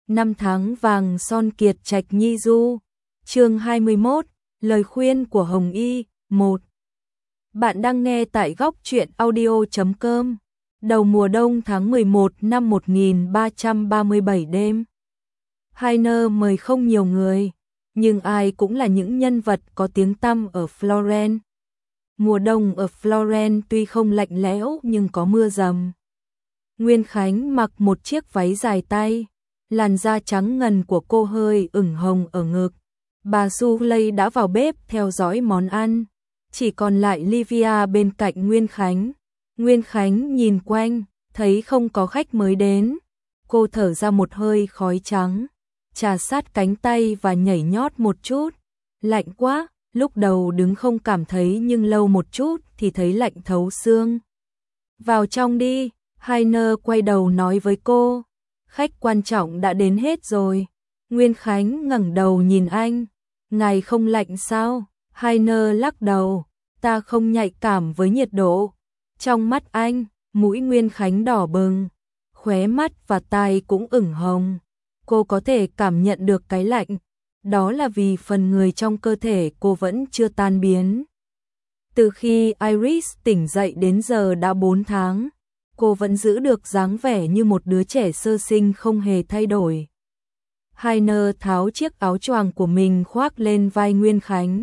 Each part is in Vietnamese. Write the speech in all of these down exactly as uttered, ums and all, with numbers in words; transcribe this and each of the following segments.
Năm tháng vàng son kiệt trạch nhi du. Chương hai mươi mốt, lời khuyên của Hồng Y. một. Bạn đang nghe tại góc truyện audio chấm com. Đầu mùa đông tháng mười một năm một nghìn ba trăm ba mươi bảy đêm. Hainer mời không nhiều người, nhưng ai cũng là những nhân vật có tiếng tăm ở Florence. Mùa đông ở Florence tuy không lạnh lẽo nhưng có mưa rầm. Nguyên Khánh mặc một chiếc váy dài tay, làn da trắng ngần của cô hơi ửng hồng ở ngực. Bà Suley đã vào bếp theo dõi món ăn, chỉ còn lại Livia bên cạnh Nguyên Khánh. Nguyên Khánh nhìn quanh, thấy không có khách mới đến. Cô thở ra một hơi khói trắng, trà sát cánh tay và nhảy nhót một chút. Lạnh quá, lúc đầu đứng không cảm thấy nhưng lâu một chút thì thấy lạnh thấu xương. Vào trong đi, Hainer quay đầu nói với cô. Khách quan trọng đã đến hết rồi. Nguyên Khánh ngẩng đầu nhìn anh. Ngài không lạnh sao? Hainer lắc đầu. Ta không nhạy cảm với nhiệt độ. Trong mắt anh, mũi Nguyên Khánh đỏ bừng, khóe mắt và tai cũng ửng hồng. Cô có thể cảm nhận được cái lạnh. Đó là vì phần người trong cơ thể cô vẫn chưa tan biến. Từ khi Iris tỉnh dậy đến giờ đã bốn tháng. Cô vẫn giữ được dáng vẻ như một đứa trẻ sơ sinh không hề thay đổi. Hainer tháo chiếc áo choàng của mình khoác lên vai Nguyên Khánh.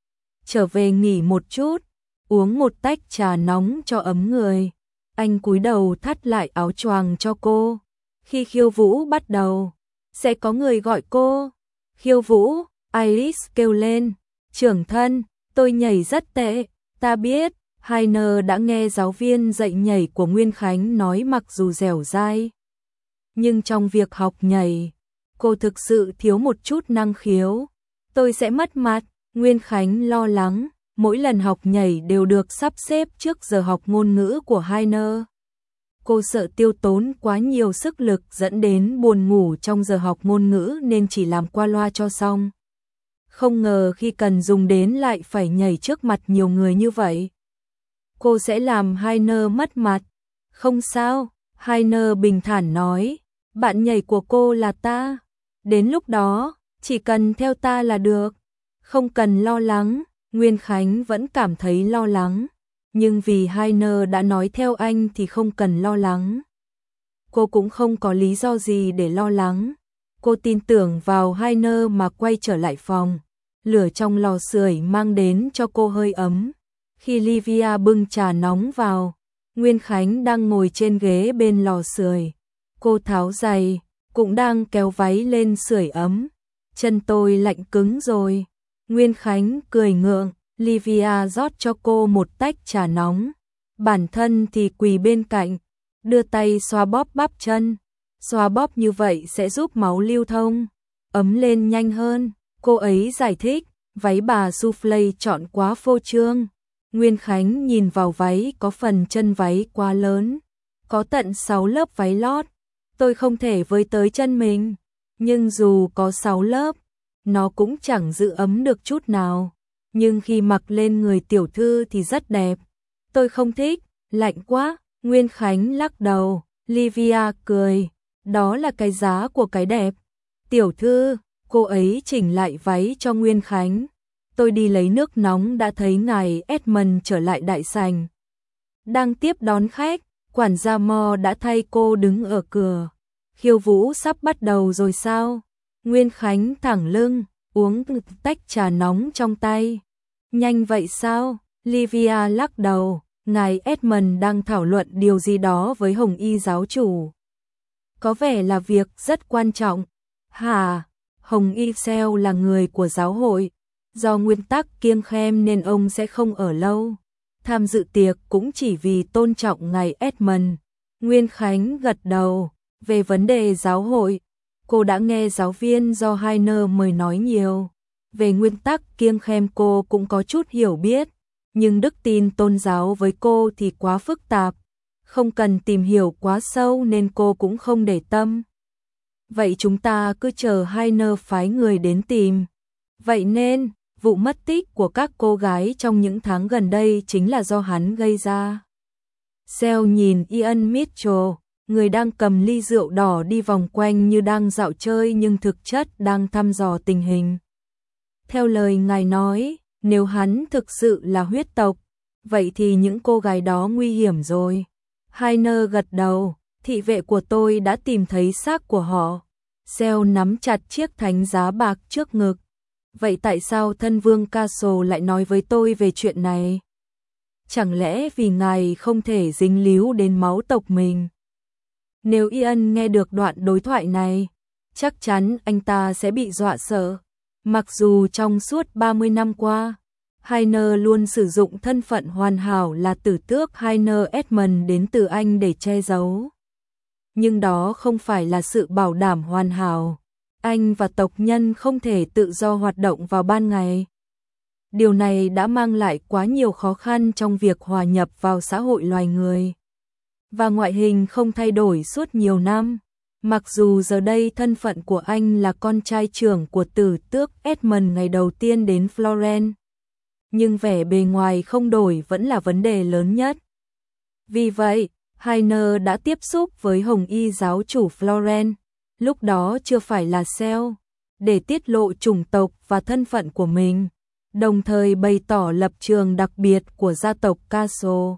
Trở về nghỉ một chút, uống một tách trà nóng cho ấm người. Anh cúi đầu thắt lại áo choàng cho cô. Khi khiêu vũ bắt đầu, sẽ có người gọi cô. Khiêu vũ, Iris kêu lên. Trưởng thân, tôi nhảy rất tệ, ta biết. Hainer đã nghe giáo viên dạy nhảy của Nguyên Khánh nói mặc dù dẻo dai, nhưng trong việc học nhảy, cô thực sự thiếu một chút năng khiếu. Tôi sẽ mất mặt, Nguyên Khánh lo lắng, mỗi lần học nhảy đều được sắp xếp trước giờ học ngôn ngữ của Hainer. Cô sợ tiêu tốn quá nhiều sức lực dẫn đến buồn ngủ trong giờ học ngôn ngữ nên chỉ làm qua loa cho xong. Không ngờ khi cần dùng đến lại phải nhảy trước mặt nhiều người như vậy. Cô sẽ làm Hainer mất mặt. Không sao, Hainer bình thản nói, bạn nhảy của cô là ta. Đến lúc đó, chỉ cần theo ta là được. Không cần lo lắng, Nguyên Khánh vẫn cảm thấy lo lắng. Nhưng vì Hainer đã nói theo anh thì không cần lo lắng. Cô cũng không có lý do gì để lo lắng. Cô tin tưởng vào Hainer mà quay trở lại phòng. Lửa trong lò sưởi mang đến cho cô hơi ấm. Khi Livia bưng trà nóng vào, Nguyên Khánh đang ngồi trên ghế bên lò sưởi. Cô tháo giày, cũng đang kéo váy lên sưởi ấm. Chân tôi lạnh cứng rồi. Nguyên Khánh cười ngượng, Livia rót cho cô một tách trà nóng. Bản thân thì quỳ bên cạnh, đưa tay xoa bóp bắp chân. Xoa bóp như vậy sẽ giúp máu lưu thông, ấm lên nhanh hơn. Cô ấy giải thích, váy bà Soufflé chọn quá phô trương. Nguyên Khánh nhìn vào váy có phần chân váy quá lớn, có tận sáu lớp váy lót. Tôi không thể với tới chân mình, nhưng dù có sáu lớp, nó cũng chẳng giữ ấm được chút nào. Nhưng khi mặc lên người tiểu thư thì rất đẹp. Tôi không thích, lạnh quá. Nguyên Khánh lắc đầu, Livia cười, đó là cái giá của cái đẹp. Tiểu thư, cô ấy chỉnh lại váy cho Nguyên Khánh. Tôi đi lấy nước nóng đã thấy ngài Edmund trở lại đại sảnh. Đang tiếp đón khách, quản gia Mo đã thay cô đứng ở cửa. Khiêu vũ sắp bắt đầu rồi sao? Nguyên Khánh thẳng lưng, uống tách trà nóng trong tay. Nhanh vậy sao? Livia lắc đầu, ngài Edmund đang thảo luận điều gì đó với Hồng Y giáo chủ. Có vẻ là việc rất quan trọng. Hả? Hồng Y Seo là người của giáo hội. Do nguyên tắc kiêng khem nên ông sẽ không ở lâu. Tham dự tiệc cũng chỉ vì tôn trọng ngài Edmund. Nguyên Khánh gật đầu. Về vấn đề giáo hội, cô đã nghe giáo viên do Hainer mời nói nhiều. Về nguyên tắc kiêng khem cô cũng có chút hiểu biết. Nhưng đức tin tôn giáo với cô thì quá phức tạp. Không cần tìm hiểu quá sâu nên cô cũng không để tâm. Vậy chúng ta cứ chờ Hainer phái người đến tìm. Vậy nên, vụ mất tích của các cô gái trong những tháng gần đây chính là do hắn gây ra. Seo nhìn Ian Mitchell, người đang cầm ly rượu đỏ đi vòng quanh như đang dạo chơi nhưng thực chất đang thăm dò tình hình. Theo lời ngài nói, nếu hắn thực sự là huyết tộc, vậy thì những cô gái đó nguy hiểm rồi. Hainer gật đầu, thị vệ của tôi đã tìm thấy xác của họ. Seo nắm chặt chiếc thánh giá bạc trước ngực. Vậy tại sao thân vương Castle lại nói với tôi về chuyện này? Chẳng lẽ vì ngài không thể dính líu đến máu tộc mình? Nếu Ian nghe được đoạn đối thoại này, chắc chắn anh ta sẽ bị dọa sợ. Mặc dù trong suốt ba mươi năm qua, Hainer luôn sử dụng thân phận hoàn hảo là tử tước Hainer Edmund đến từ Anh để che giấu. Nhưng đó không phải là sự bảo đảm hoàn hảo. Anh và tộc nhân không thể tự do hoạt động vào ban ngày. Điều này đã mang lại quá nhiều khó khăn trong việc hòa nhập vào xã hội loài người. Và ngoại hình không thay đổi suốt nhiều năm. Mặc dù giờ đây thân phận của anh là con trai trưởng của tử tước Edmund ngày đầu tiên đến Florence. Nhưng vẻ bề ngoài không đổi vẫn là vấn đề lớn nhất. Vì vậy, Hainer đã tiếp xúc với Hồng Y giáo chủ Florence, lúc đó chưa phải là Seo, để tiết lộ chủng tộc và thân phận của mình, đồng thời bày tỏ lập trường đặc biệt của gia tộc Castle.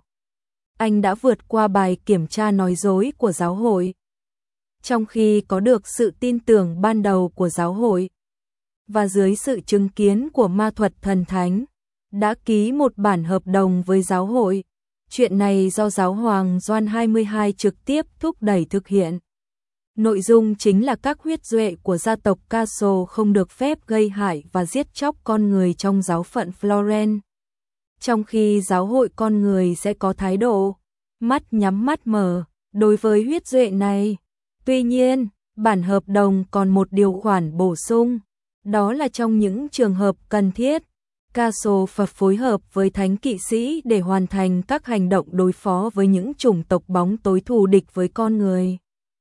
Anh đã vượt qua bài kiểm tra nói dối của giáo hội. Trong khi có được sự tin tưởng ban đầu của giáo hội, và dưới sự chứng kiến của ma thuật thần thánh, đã ký một bản hợp đồng với giáo hội. Chuyện này do giáo hoàng Gioan hai mươi hai trực tiếp thúc đẩy thực hiện. Nội dung chính là các huyết duệ của gia tộc Castle không được phép gây hại và giết chóc con người trong giáo phận Florence. Trong khi giáo hội con người sẽ có thái độ mắt nhắm mắt mở đối với huyết duệ này. Tuy nhiên, bản hợp đồng còn một điều khoản bổ sung, đó là trong những trường hợp cần thiết, Castle phải phối hợp với thánh kỵ sĩ để hoàn thành các hành động đối phó với những chủng tộc bóng tối thù địch với con người.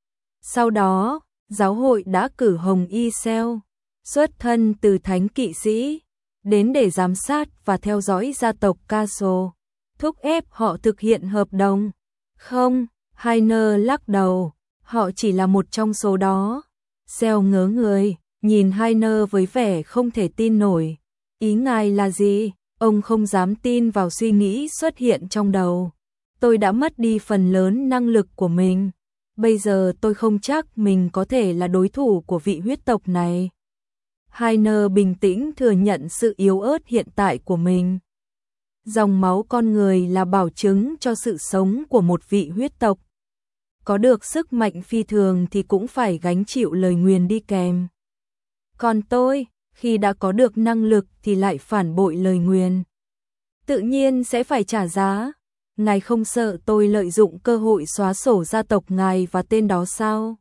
Sau đó, giáo hội đã cử Hồng Y Seo, xuất thân từ thánh kỵ sĩ, đến để giám sát và theo dõi gia tộc Castle, thúc ép họ thực hiện hợp đồng. Không, Hainer lắc đầu, họ chỉ là một trong số đó. Seo ngớ người, nhìn Hainer với vẻ không thể tin nổi. Ý ngài là gì? Ông không dám tin vào suy nghĩ xuất hiện trong đầu. Tôi đã mất đi phần lớn năng lực của mình. Bây giờ tôi không chắc mình có thể là đối thủ của vị huyết tộc này. Hainer bình tĩnh thừa nhận sự yếu ớt hiện tại của mình. Dòng máu con người là bảo chứng cho sự sống của một vị huyết tộc. Có được sức mạnh phi thường thì cũng phải gánh chịu lời nguyền đi kèm. Còn tôi, khi đã có được năng lực thì lại phản bội lời nguyền. Tự nhiên sẽ phải trả giá. Ngài không sợ tôi lợi dụng cơ hội xóa sổ gia tộc ngài và tên đó sao?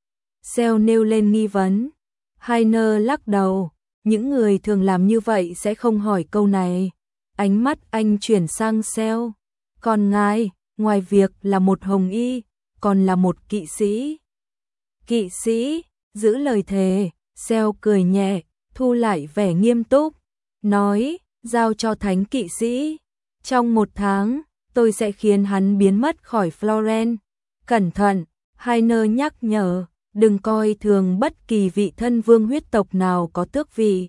Seo nêu lên nghi vấn. Hainer lắc đầu. Những người thường làm như vậy sẽ không hỏi câu này. Ánh mắt anh chuyển sang Seo. Còn ngài, ngoài việc là một hồng y, còn là một kỵ sĩ. Kỵ sĩ, giữ lời thề. Seo cười nhẹ, thu lại vẻ nghiêm túc. Nói, giao cho thánh kỵ sĩ. Trong một tháng, tôi sẽ khiến hắn biến mất khỏi Florence. Cẩn thận, Hainer nhắc nhở, đừng coi thường bất kỳ vị thân vương huyết tộc nào có tước vị.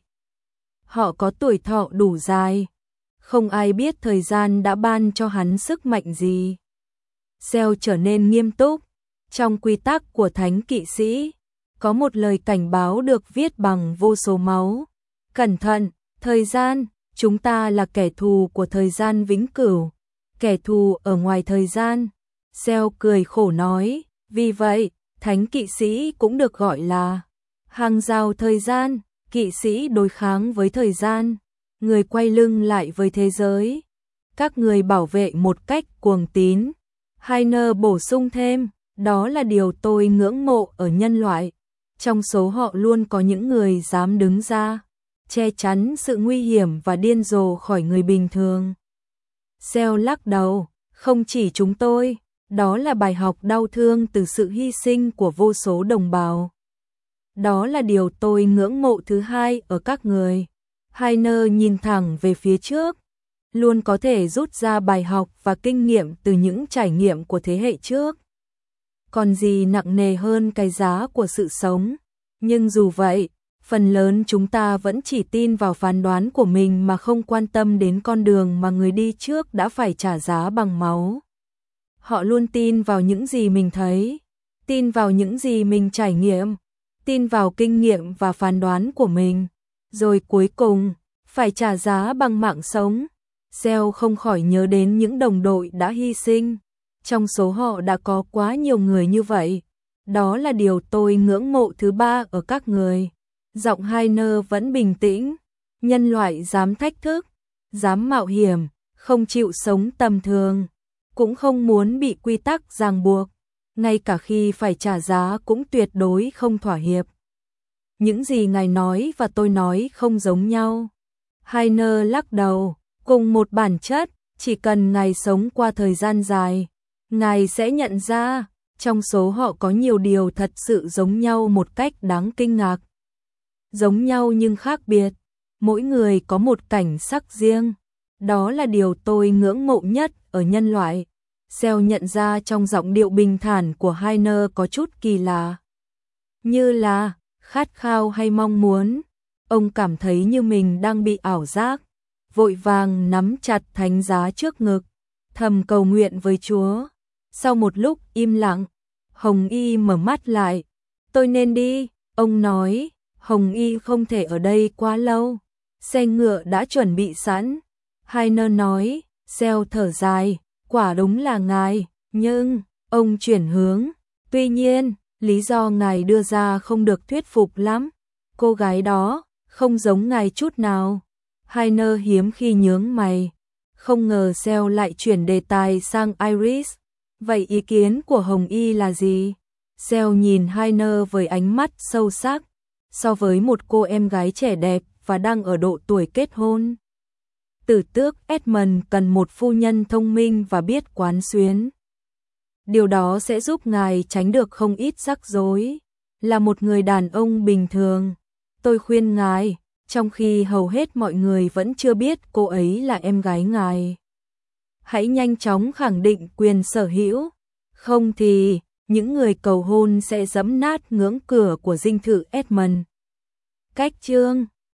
Họ có tuổi thọ đủ dài. Không ai biết thời gian đã ban cho hắn sức mạnh gì. Seo trở nên nghiêm túc. Trong quy tắc của thánh kỵ sĩ, có một lời cảnh báo được viết bằng vô số máu. Cẩn thận, thời gian, chúng ta là kẻ thù của thời gian vĩnh cửu. Kẻ thù ở ngoài thời gian. Seo cười khổ nói, vì vậy, thánh kỵ sĩ cũng được gọi là hàng rào thời gian, kỵ sĩ đối kháng với thời gian, người quay lưng lại với thế giới. Các người bảo vệ một cách cuồng tín. Hainer bổ sung thêm, đó là điều tôi ngưỡng mộ ở nhân loại. Trong số họ luôn có những người dám đứng ra, che chắn sự nguy hiểm và điên rồ khỏi người bình thường. Seo lắc đầu, không chỉ chúng tôi, đó là bài học đau thương từ sự hy sinh của vô số đồng bào. Đó là điều tôi ngưỡng mộ thứ hai ở các người. Hainer nhìn thẳng về phía trước, luôn có thể rút ra bài học và kinh nghiệm từ những trải nghiệm của thế hệ trước. còn gì nặng nề hơn cái giá của sự sống. Nhưng dù vậy, phần lớn chúng ta vẫn chỉ tin vào phán đoán của mình mà không quan tâm đến con đường mà người đi trước đã phải trả giá bằng máu. Họ luôn tin vào những gì mình thấy, tin vào những gì mình trải nghiệm, tin vào kinh nghiệm và phán đoán của mình, rồi cuối cùng phải trả giá bằng mạng sống. Seo không khỏi nhớ đến những đồng đội đã hy sinh. Trong số họ đã có quá nhiều người như vậy. Đó là điều tôi ngưỡng mộ thứ ba ở các người. Giọng Hainer vẫn bình tĩnh. Nhân loại dám thách thức, dám mạo hiểm, không chịu sống tầm thường, cũng không muốn bị quy tắc ràng buộc, ngay cả khi phải trả giá cũng tuyệt đối không thỏa hiệp. Những gì ngài nói và tôi nói không giống nhau. Hainer lắc đầu, cùng một bản chất, chỉ cần ngài sống qua thời gian dài, ngài sẽ nhận ra, trong số họ có nhiều điều thật sự giống nhau một cách đáng kinh ngạc. Giống nhau nhưng khác biệt, mỗi người có một cảnh sắc riêng, đó là điều tôi ngưỡng mộ nhất ở nhân loại. Seo nhận ra trong giọng điệu bình thản của Hainer có chút kỳ lạ. Như là khát khao hay mong muốn. Ông cảm thấy như mình đang bị ảo giác, vội vàng nắm chặt thánh giá trước ngực, thầm cầu nguyện với Chúa. Sau một lúc im lặng, Hồng Y mở mắt lại. Tôi nên đi, ông nói. Hồng Y không thể ở đây quá lâu, xe ngựa đã chuẩn bị sẵn. Hainer nói. Seo thở dài, quả đúng là ngài, nhưng ông chuyển hướng. Tuy nhiên, lý do ngài đưa ra không được thuyết phục lắm. Cô gái đó không giống ngài chút nào. Hainer hiếm khi nhướng mày. Không ngờ Seo lại chuyển đề tài sang Iris. Vậy ý kiến của Hồng Y là gì? Seo nhìn Hainer với ánh mắt sâu sắc. So với một cô em gái trẻ đẹp và đang ở độ tuổi kết hôn, Tử tước Edmund cần một phu nhân thông minh và biết quán xuyến. Điều đó sẽ giúp ngài tránh được không ít rắc rối. Là một người đàn ông bình thường, tôi khuyên ngài, trong khi hầu hết mọi người vẫn chưa biết cô ấy là em gái ngài, hãy nhanh chóng khẳng định quyền sở hữu, không thì những người cầu hôn sẽ giẫm nát ngưỡng cửa của dinh thự Edmund. Cách chương